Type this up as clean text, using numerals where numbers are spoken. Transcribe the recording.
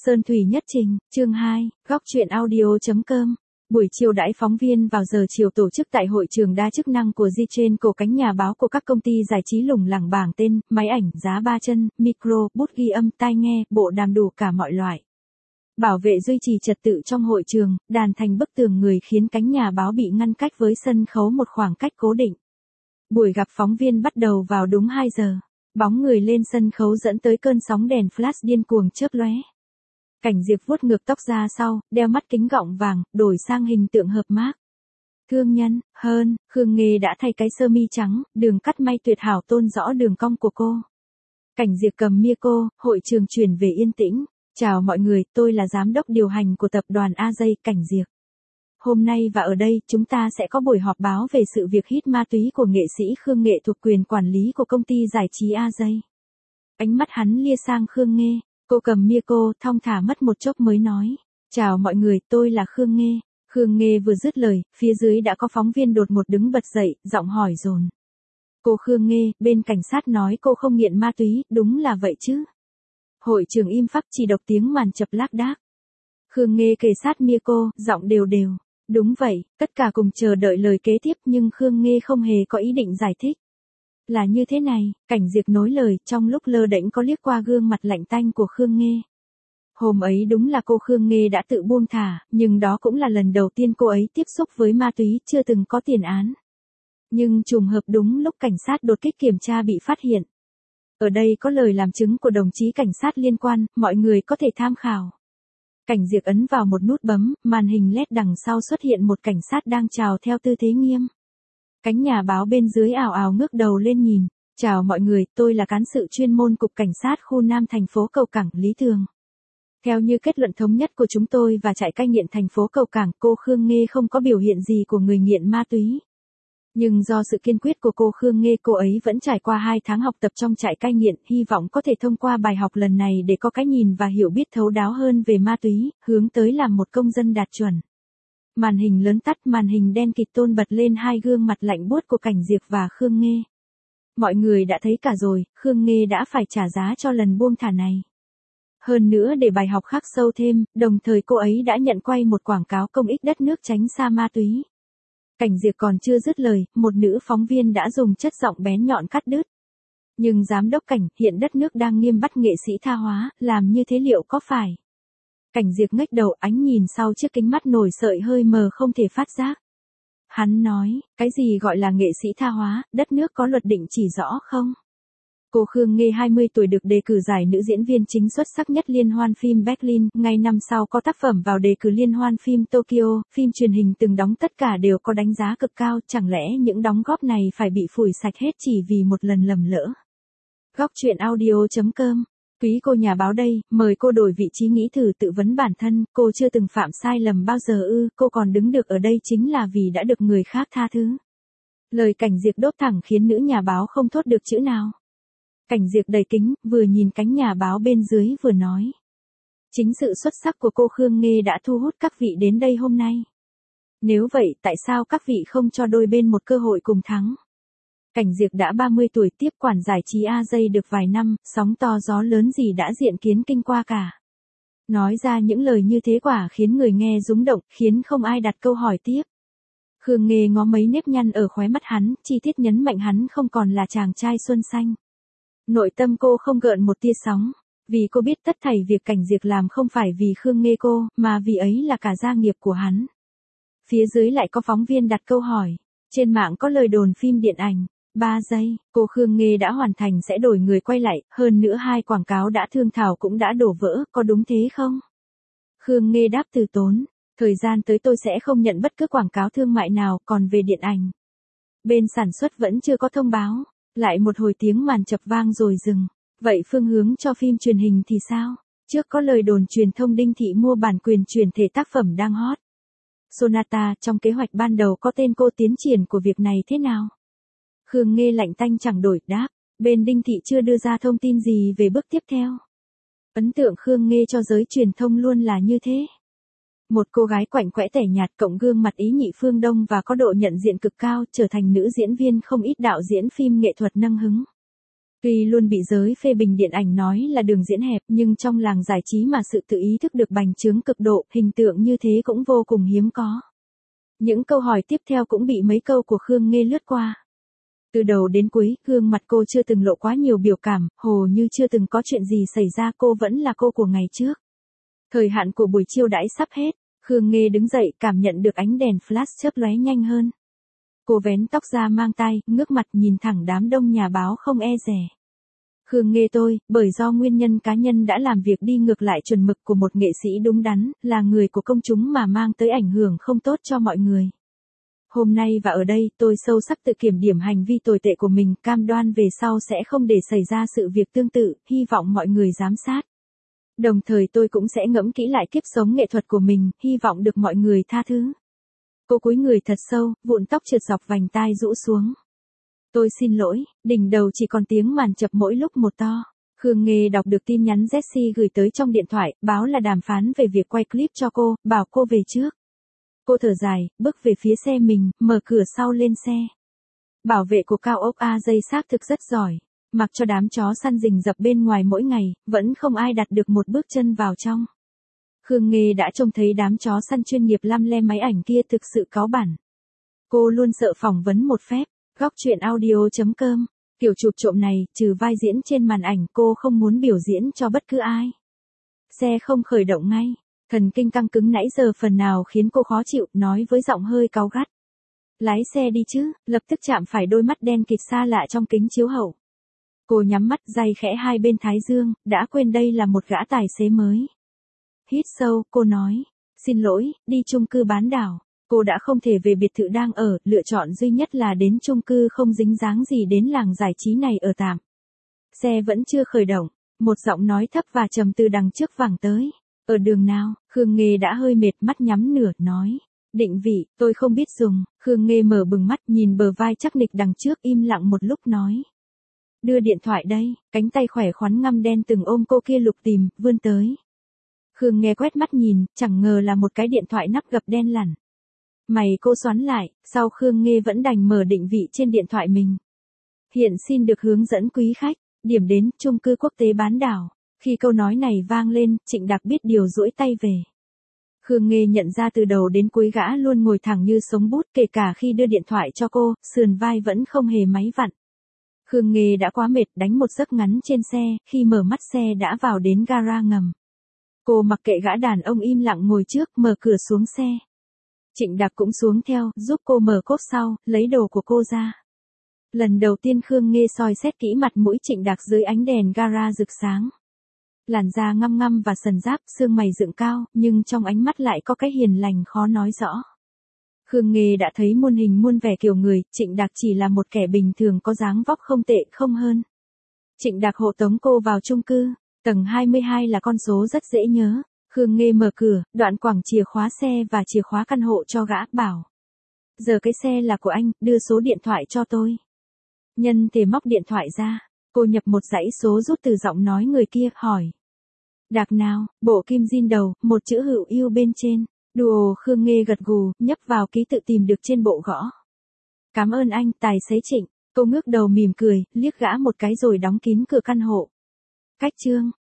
Sơn Thủy Nhất Trình, chương 2, góc truyện audio.com. Buổi chiều đãi phóng viên vào giờ chiều tổ chức tại hội trường đa chức năng của Di trên cổ cánh nhà báo của các công ty giải trí lủng lẳng bảng tên, máy ảnh, giá 3 chân, micro, bút ghi âm, tai nghe, bộ đàm đủ cả mọi loại. Bảo vệ duy trì trật tự trong hội trường, đàn thành bức tường người khiến cánh nhà báo bị ngăn cách với sân khấu một khoảng cách cố định. Buổi gặp phóng viên bắt đầu vào đúng 2 giờ. Bóng người lên sân khấu dẫn tới cơn sóng đèn flash điên cuồng chớp lóe. Cảnh Diệp vuốt ngược tóc ra sau, đeo mắt kính gọng vàng, đổi sang hình tượng hợp mác. Thương nhân, hơn, Khương Nghê đã thay cái sơ mi trắng, đường cắt may tuyệt hảo tôn rõ đường cong của cô. Cảnh Diệp cầm micro, hội trường chuyển về yên tĩnh. Chào mọi người, tôi là giám đốc điều hành của tập đoàn AJ, Cảnh Diệp. Hôm nay và ở đây, chúng ta sẽ có buổi họp báo về sự việc hít ma túy của nghệ sĩ Khương Nghê thuộc quyền quản lý của công ty giải trí AJ. Ánh mắt hắn lia sang Khương Nghê, cô cầm micro, thong thả mất một chốc mới nói. Chào mọi người, tôi là Khương Nghê. Khương Nghê vừa dứt lời, phía dưới đã có phóng viên đột ngột đứng bật dậy, giọng hỏi dồn. Cô Khương Nghê, bên cảnh sát nói cô không nghiện ma túy, đúng là vậy chứ? Hội trường im phắc chỉ đọc tiếng màn chập lác đác. Khương Nghê kề sát micro, giọng đều đều. Đúng vậy, tất cả cùng chờ đợi lời kế tiếp nhưng Khương Nghê không hề có ý định giải thích. Là như thế này, Cảnh Diệp nối lời, trong lúc lơ đễnh có liếc qua gương mặt lạnh tanh của Khương Nghê. Hôm ấy đúng là cô Khương Nghê đã tự buông thả, nhưng đó cũng là lần đầu tiên cô ấy tiếp xúc với ma túy, chưa từng có tiền án. Nhưng trùng hợp đúng lúc cảnh sát đột kích kiểm tra bị phát hiện. Ở đây có lời làm chứng của đồng chí cảnh sát liên quan, mọi người có thể tham khảo. Cảnh Diệp ấn vào một nút bấm, màn hình LED đằng sau xuất hiện một cảnh sát đang chào theo tư thế nghiêm. Cánh nhà báo bên dưới ào ào ngước đầu lên nhìn. Chào mọi người, tôi là cán sự chuyên môn Cục Cảnh sát khu Nam thành phố Cầu Cảng, Lý Thường. Theo như kết luận thống nhất của chúng tôi và trại cai nghiện thành phố Cầu Cảng, cô Khương Nghê không có biểu hiện gì của người nghiện ma túy. Nhưng do sự kiên quyết của cô Khương Nghê, cô ấy vẫn trải qua 2 tháng học tập trong trại cai nghiện, hy vọng có thể thông qua bài học lần này để có cái nhìn và hiểu biết thấu đáo hơn về ma túy, hướng tới làm một công dân đạt chuẩn. Màn hình lớn tắt, màn hình đen kịt tôn bật lên hai gương mặt lạnh buốt của Cảnh Diệp và Khương Nghê. Mọi người đã thấy cả rồi, Khương Nghê đã phải trả giá cho lần buông thả này. Hơn nữa để bài học khắc sâu thêm, đồng thời cô ấy đã nhận quay một quảng cáo công ích đất nước tránh xa ma túy. Cảnh Diệp còn chưa dứt lời, một nữ phóng viên đã dùng chất giọng bén nhọn cắt đứt. Nhưng giám đốc Cảnh, hiện đất nước đang nghiêm bắt nghệ sĩ tha hóa, làm như thế liệu có phải? Cảnh Diệp ngếch đầu, ánh nhìn sau chiếc kính mắt nổi sợi hơi mờ không thể phát giác. Hắn nói, cái gì gọi là nghệ sĩ tha hóa, đất nước có luật định chỉ rõ không? Cô Khương Nghê 20 tuổi được đề cử giải nữ diễn viên chính xuất sắc nhất liên hoan phim Berlin, ngay năm sau có tác phẩm vào đề cử liên hoan phim Tokyo, phim truyền hình từng đóng tất cả đều có đánh giá cực cao, chẳng lẽ những đóng góp này phải bị phủi sạch hết chỉ vì một lần lầm lỡ? Góc truyện audio.com. Quý cô nhà báo đây, mời cô đổi vị trí nghĩ thử tự vấn bản thân, cô chưa từng phạm sai lầm bao giờ ư, cô còn đứng được ở đây chính là vì đã được người khác tha thứ. Lời Cảnh Diệp đốt thẳng khiến nữ nhà báo không thốt được chữ nào. Cảnh Diệp đầy kính, vừa nhìn cánh nhà báo bên dưới vừa nói. Chính sự xuất sắc của cô Khương Nghê đã thu hút các vị đến đây hôm nay. Nếu vậy, tại sao các vị không cho đôi bên một cơ hội cùng thắng? Cảnh Diệp đã 30 tuổi tiếp quản giải trí AJ được vài năm, sóng to gió lớn gì đã diện kiến kinh qua cả. Nói ra những lời như thế quả khiến người nghe rúng động, khiến không ai đặt câu hỏi tiếp. Khương Nghê ngó mấy nếp nhăn ở khóe mắt hắn, chi tiết nhấn mạnh hắn không còn là chàng trai xuân xanh. Nội tâm cô không gợn một tia sóng, vì cô biết tất thảy việc Cảnh Diệp làm không phải vì Khương Nghê cô, mà vì ấy là cả gia nghiệp của hắn. Phía dưới lại có phóng viên đặt câu hỏi, trên mạng có lời đồn phim điện ảnh, 3 giây, cô Khương Nghê đã hoàn thành sẽ đổi người quay lại, hơn nữa 2 quảng cáo đã thương thảo cũng đã đổ vỡ, có đúng thế không? Khương Nghê đáp từ tốn, thời gian tới tôi sẽ không nhận bất cứ quảng cáo thương mại nào, còn về điện ảnh. Bên sản xuất vẫn chưa có thông báo. Lại một hồi tiếng màn chập vang rồi dừng. Vậy phương hướng cho phim truyền hình thì sao? Trước có lời đồn truyền thông Đinh Thị mua bản quyền chuyển thể tác phẩm đang hot. Sonata, trong kế hoạch ban đầu có tên cô, tiến triển của việc này thế nào? Khương Nghê lạnh tanh chẳng đổi đáp. Bên Đinh Thị chưa đưa ra thông tin gì về bước tiếp theo. Ấn tượng Khương Nghê cho giới truyền thông luôn là như thế. Một cô gái quạnh quẽ tẻ nhạt cộng gương mặt ý nhị phương Đông và có độ nhận diện cực cao, trở thành nữ diễn viên không ít đạo diễn phim nghệ thuật nâng hứng. Tuy luôn bị giới phê bình điện ảnh nói là đường diễn hẹp, nhưng trong làng giải trí mà sự tự ý thức được bành trướng cực độ, hình tượng như thế cũng vô cùng hiếm có. Những câu hỏi tiếp theo cũng bị mấy câu của Khương Nghê lướt qua. Từ đầu đến cuối, gương mặt cô chưa từng lộ quá nhiều biểu cảm, hồ như chưa từng có chuyện gì xảy ra, cô vẫn là cô của ngày trước. Thời hạn của buổi chiêu đãi sắp hết, Khương Nghê đứng dậy, cảm nhận được ánh đèn flash chớp lóe nhanh hơn. Cô vén tóc ra mang tay, ngước mặt nhìn thẳng đám đông nhà báo không e dè. Khương Nghê tôi, bởi do nguyên nhân cá nhân đã làm việc đi ngược lại chuẩn mực của một nghệ sĩ đúng đắn, là người của công chúng mà mang tới ảnh hưởng không tốt cho mọi người. Hôm nay và ở đây, tôi sâu sắc tự kiểm điểm hành vi tồi tệ của mình, cam đoan về sau sẽ không để xảy ra sự việc tương tự, hy vọng mọi người giám sát. Đồng thời tôi cũng sẽ ngẫm kỹ lại kiếp sống nghệ thuật của mình, hy vọng được mọi người tha thứ. Cô cúi người thật sâu, vụn tóc trượt dọc vành tai rũ xuống. Tôi xin lỗi, đỉnh đầu chỉ còn tiếng màn chập mỗi lúc một to. Khương Nghê đọc được tin nhắn Jessie gửi tới trong điện thoại, báo là đàm phán về việc quay clip cho cô, bảo cô về trước. Cô thở dài, bước về phía xe mình, mở cửa sau lên xe. Bảo vệ của cao ốc A dây xác thực rất giỏi. Mặc cho đám chó săn rình rập bên ngoài mỗi ngày, vẫn không ai đặt được một bước chân vào trong. Khương Nghê đã trông thấy đám chó săn chuyên nghiệp lăm le máy ảnh kia thực sự cáu bẳn. Cô luôn sợ phỏng vấn một phép. Góc truyện audio.com. Kiểu chụp trộm này, trừ vai diễn trên màn ảnh, cô không muốn biểu diễn cho bất cứ ai. Xe không khởi động ngay. Thần kinh căng cứng nãy giờ phần nào khiến cô khó chịu, nói với giọng hơi cáu gắt. Lái xe đi chứ, lập tức chạm phải đôi mắt đen kịt xa lạ trong kính chiếu hậu. Cô nhắm mắt, day khẽ hai bên thái dương, đã quên đây là một gã tài xế mới. Hít sâu, cô nói. Xin lỗi, đi chung cư bán đảo. Cô đã không thể về biệt thự đang ở, lựa chọn duy nhất là đến chung cư không dính dáng gì đến làng giải trí này ở tạm. Xe vẫn chưa khởi động, một giọng nói thấp và trầm từ đằng trước vẳng tới. Ở đường nào? Khương Nghê đã hơi mệt, mắt nhắm nửa, nói. Định vị, tôi không biết dùng. Khương Nghê mở bừng mắt, nhìn bờ vai chắc nịch đằng trước, im lặng một lúc nói. Đưa điện thoại đây, cánh tay khỏe khoắn ngăm đen từng ôm cô kia lục tìm, vươn tới. Khương Nghê quét mắt nhìn, chẳng ngờ là một cái điện thoại nắp gập đen lẳn. Mày cô xoắn lại, sau Khương Nghê vẫn đành mở định vị trên điện thoại mình. Hiện xin được hướng dẫn quý khách, điểm đến chung cư quốc tế bán đảo. Khi câu nói này vang lên, Trịnh Đạc biết điều duỗi tay về. Khương Nghê nhận ra từ đầu đến cuối gã luôn ngồi thẳng như sống bút, kể cả khi đưa điện thoại cho cô, sườn vai vẫn không hề máy vặn. Khương Nghê đã quá mệt, đánh một giấc ngắn trên xe, khi mở mắt xe đã vào đến gara ngầm. Cô mặc kệ gã đàn ông im lặng ngồi trước, mở cửa xuống xe. Trịnh Đạc cũng xuống theo, giúp cô mở cốp sau, lấy đồ của cô ra. Lần đầu tiên Khương Nghê soi xét kỹ mặt mũi Trịnh Đạc dưới ánh đèn gara rực sáng. Làn da ngăm ngăm và sần giáp, xương mày dựng cao, nhưng trong ánh mắt lại có cái hiền lành khó nói rõ. Khương Nghê đã thấy muôn hình muôn vẻ kiểu người, Trịnh Đạc chỉ là một kẻ bình thường có dáng vóc không tệ, không hơn. Trịnh Đạc hộ tống cô vào chung cư, tầng 22 là con số rất dễ nhớ. Khương Nghê mở cửa, đoạn quẳng chìa khóa xe và chìa khóa căn hộ cho gã, bảo. Giờ cái xe là của anh, đưa số điện thoại cho tôi. Nhân thể móc điện thoại ra, cô nhập một dãy số rút từ giọng nói người kia, hỏi. Đạc nào, bộ kim zin đầu, một chữ hữu yêu bên trên. Đùa, Khương Nghê gật gù, nhấp vào ký tự tìm được trên bộ gõ. Cảm ơn anh, tài xế Trịnh. Cô ngước đầu mỉm cười, liếc gã một cái rồi đóng kín cửa căn hộ. Cách chương.